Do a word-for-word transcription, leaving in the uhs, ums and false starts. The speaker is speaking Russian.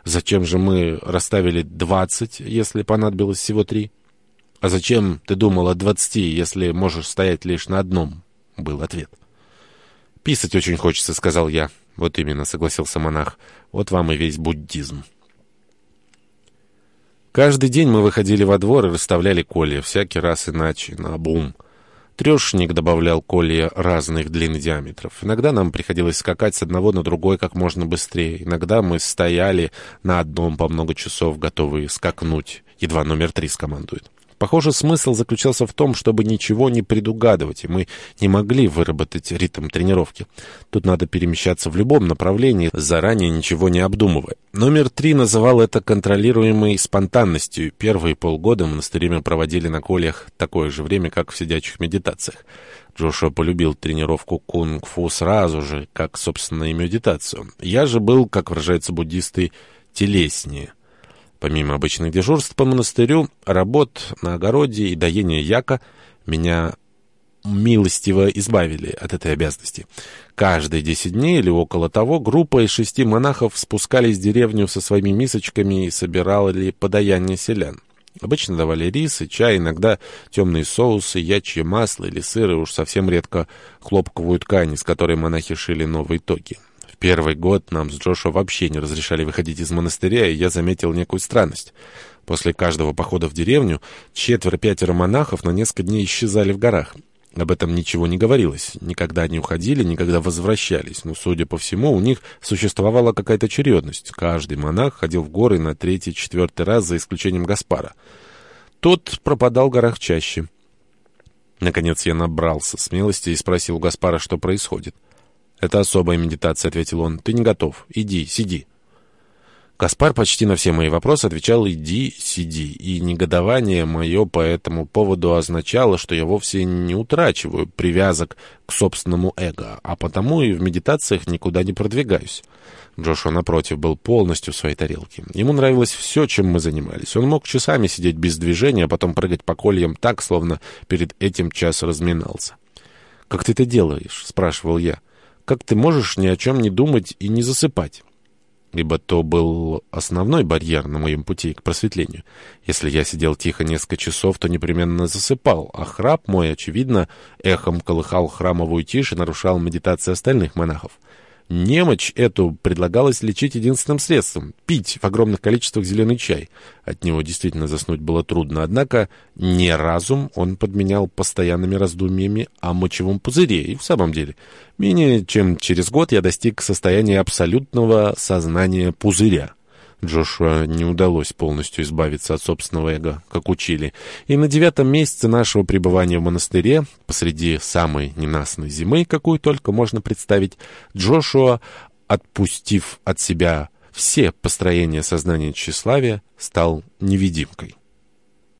Зачем же мы расставили двадцать, если понадобилось всего три? А зачем ты думал о двадцати, если можешь стоять лишь на одном? Был ответ. «Писать очень хочется», — сказал я. «Вот именно», — согласился монах. «Вот вам и весь буддизм». Каждый день мы выходили во двор и расставляли колья, всякий раз иначе, наобум. Трешник добавлял колья разных длин и диаметров. Иногда нам приходилось скакать с одного на другой как можно быстрее. Иногда мы стояли на одном по много часов, готовые скакнуть, едва номер три скомандует. Похоже, смысл заключался в том, чтобы ничего не предугадывать, и мы не могли выработать ритм тренировки. Тут надо перемещаться в любом направлении, заранее ничего не обдумывая. Номер три называл это контролируемой спонтанностью. Первые полгода в монастыре мы проводили на кольях такое же время, как в сидячих медитациях. Джошуа полюбил тренировку кунг-фу сразу же, как, собственно, и медитацию. Я же был, как выражаются буддисты, телеснее. Помимо обычных дежурств по монастырю, работ на огороде и доения яка, меня милостиво избавили от этой обязанности. Каждые десять дней или около того группа из шести монахов спускались в деревню со своими мисочками и собирали подаяние селян. Обычно давали рис и чай, иногда темные соусы, ячье масло или сыр, и уж совсем редко хлопковую ткань, из которой монахи шили новые тоги. Первый год нам с Джошуа вообще не разрешали выходить из монастыря, и я заметил некую странность. После каждого похода в деревню четверо-пятеро монахов на несколько дней исчезали в горах. Об этом ничего не говорилось. Никогда не уходили, никогда возвращались. Но, судя по всему, у них существовала какая-то очередность. Каждый монах ходил в горы на третий-четвертый раз, за исключением Гаспара. Тот пропадал в горах чаще. Наконец я набрался смелости и спросил у Гаспара, что происходит. «Это особая медитация», — ответил он. «Ты не готов. Иди, сиди». Гаспар почти на все мои вопросы отвечал «иди, сиди», и негодование мое по этому поводу означало, что я вовсе не утрачиваю привязок к собственному эго, а потому и в медитациях никуда не продвигаюсь. Джошуа, напротив, был полностью в своей тарелке. Ему нравилось все, чем мы занимались. Он мог часами сидеть без движения, а потом прыгать по кольям так, словно перед этим час разминался. «Как ты это делаешь?» — спрашивал я. «Как ты можешь ни о чем не думать и не засыпать?» Ибо то был основной барьер на моем пути к просветлению. Если я сидел тихо несколько часов, то непременно засыпал, а храп мой, очевидно, эхом колыхал храмовую тишь и нарушал медитации остальных монахов. Немочь эту предлагалось лечить единственным средством — пить в огромных количествах зеленый чай. От него действительно заснуть было трудно, однако не разум он подменял постоянными раздумьями о мочевом пузыре, и в самом деле менее чем через год я достиг состояния абсолютного сознания пузыря. Джошуа не удалось полностью избавиться от собственного эго, как учили, и на девятом месяце нашего пребывания в монастыре, посреди самой ненастной зимы, какую только можно представить, Джошуа, отпустив от себя все построения сознания тщеславия, стал невидимкой.